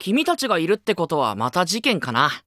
君たちがいるってことはまた事件かな。